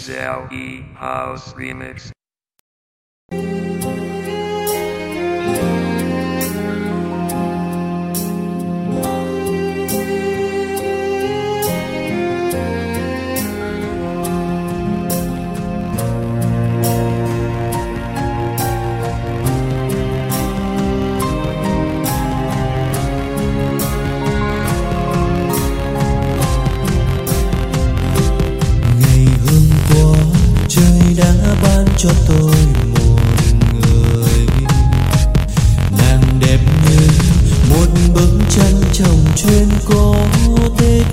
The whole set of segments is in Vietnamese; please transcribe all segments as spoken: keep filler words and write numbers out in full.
Zell E House Remix. Cho tôi một người nàng đẹp như một bức tranh trồng chuyên cố tích.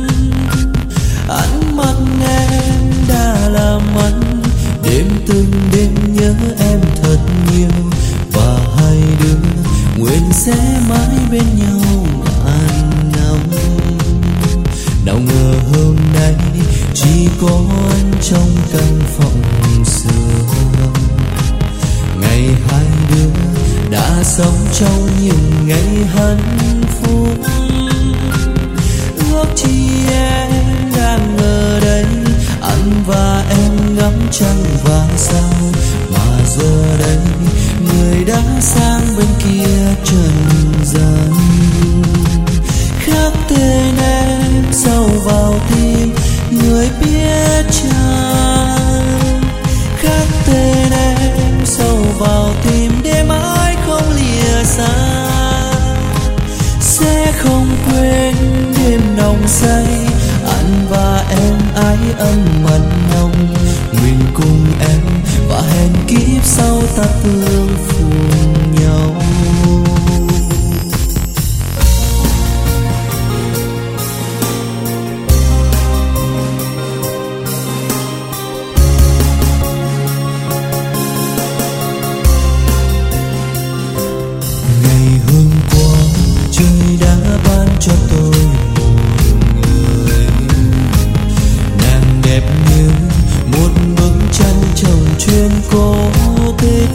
Ánh mắt em đã làm anh đêm từng đêm nhớ em thật nhiều, và hai đứa nguyện sẽ mãi bên nhau ngàn năm. Nào ngờ hôm nay chỉ có anh trong căn phòng xưa. Ngày hai đứa đã sống trong những ngày hạnh phúc. Ước chi em đang ở đây, anh và em ngắm trăng và sao. Mà giờ đây người đã sang bên kia trần gian. Khắc tên em sâu vào tim người biết chăng. Khắc tên em sâu vào tim để mãi không lìa xa. Sẽ không quên đêm nồng say, anh và em ái ân mật nồng. Nguyện cùng em và hẹn kiếp sau ta tương phùng nhau. Cho tôi một người nàng đẹp như một bức tranh trồng chuyên cố tích.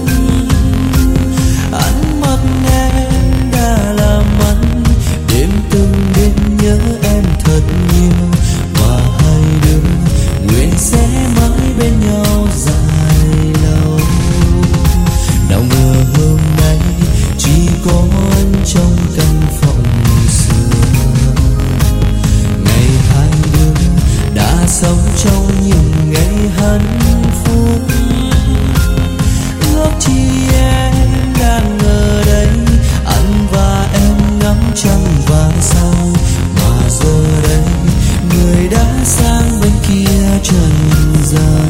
Ánh mắt em đã làm anh đêm từng đêm nhớ em thật nhiều, và hai đứa nguyện sẽ mãi bên nhau dài lâu. Nào ngờ hôm nay chỉ có anh trong căn phòng sống trong những ngày hạnh phúc. Ước chi em đang ở đây, anh và em ngắm trăng và sao. Mà giờ đây người đã sang bên kia trần gian.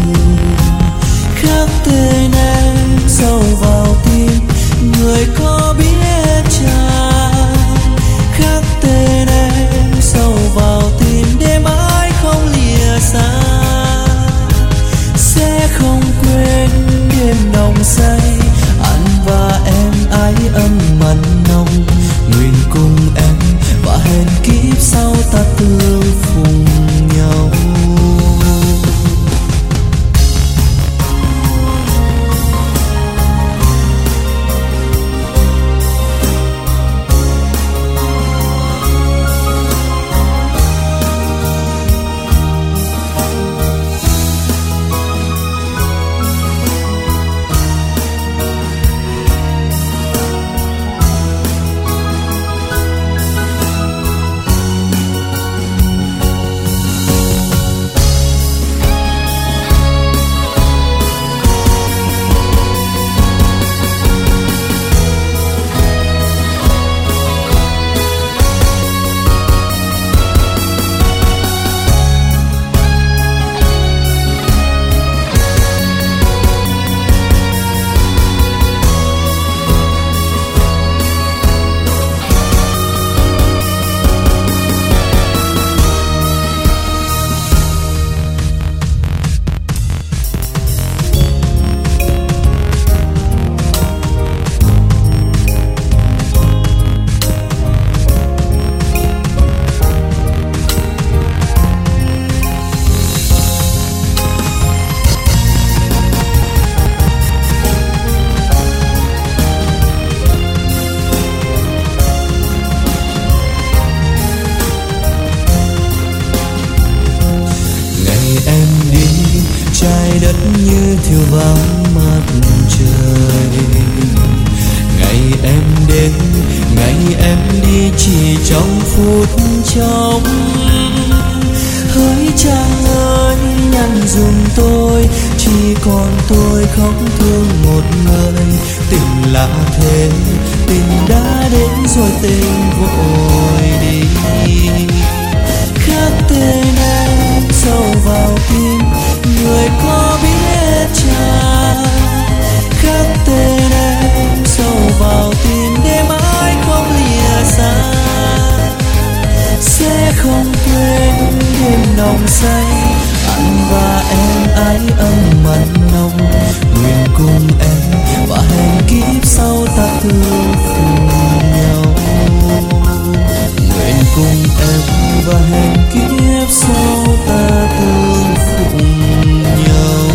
Khắc tên em sâu vào tim người có biết chăng. Khắc tên em sâu vào tim để mãi không lìa xa. như thiêu vàng mặt trời. Ngày em đến, ngày em đi chỉ trong phút chốc. Hỡi chàng ơi nhắn dùm tôi, chỉ còn tôi khóc thương một người. Tình lạ thế, tình đã đến rồi tình vội đi. Khắc tên em sâu vào tim, người có biết chăng? Khắc tên em sâu vào tim để mãi không lìa xa. Sẽ không quên đêm nồng say, anh và em ái ân mặn nồng. Nguyện cùng em và hẹn kiếp sau ta thương cùng nhau. Nguyện cùng em và hẹn kiếp sau ta thương cùng nhau.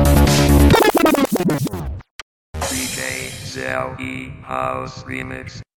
D J Zell E House Remix.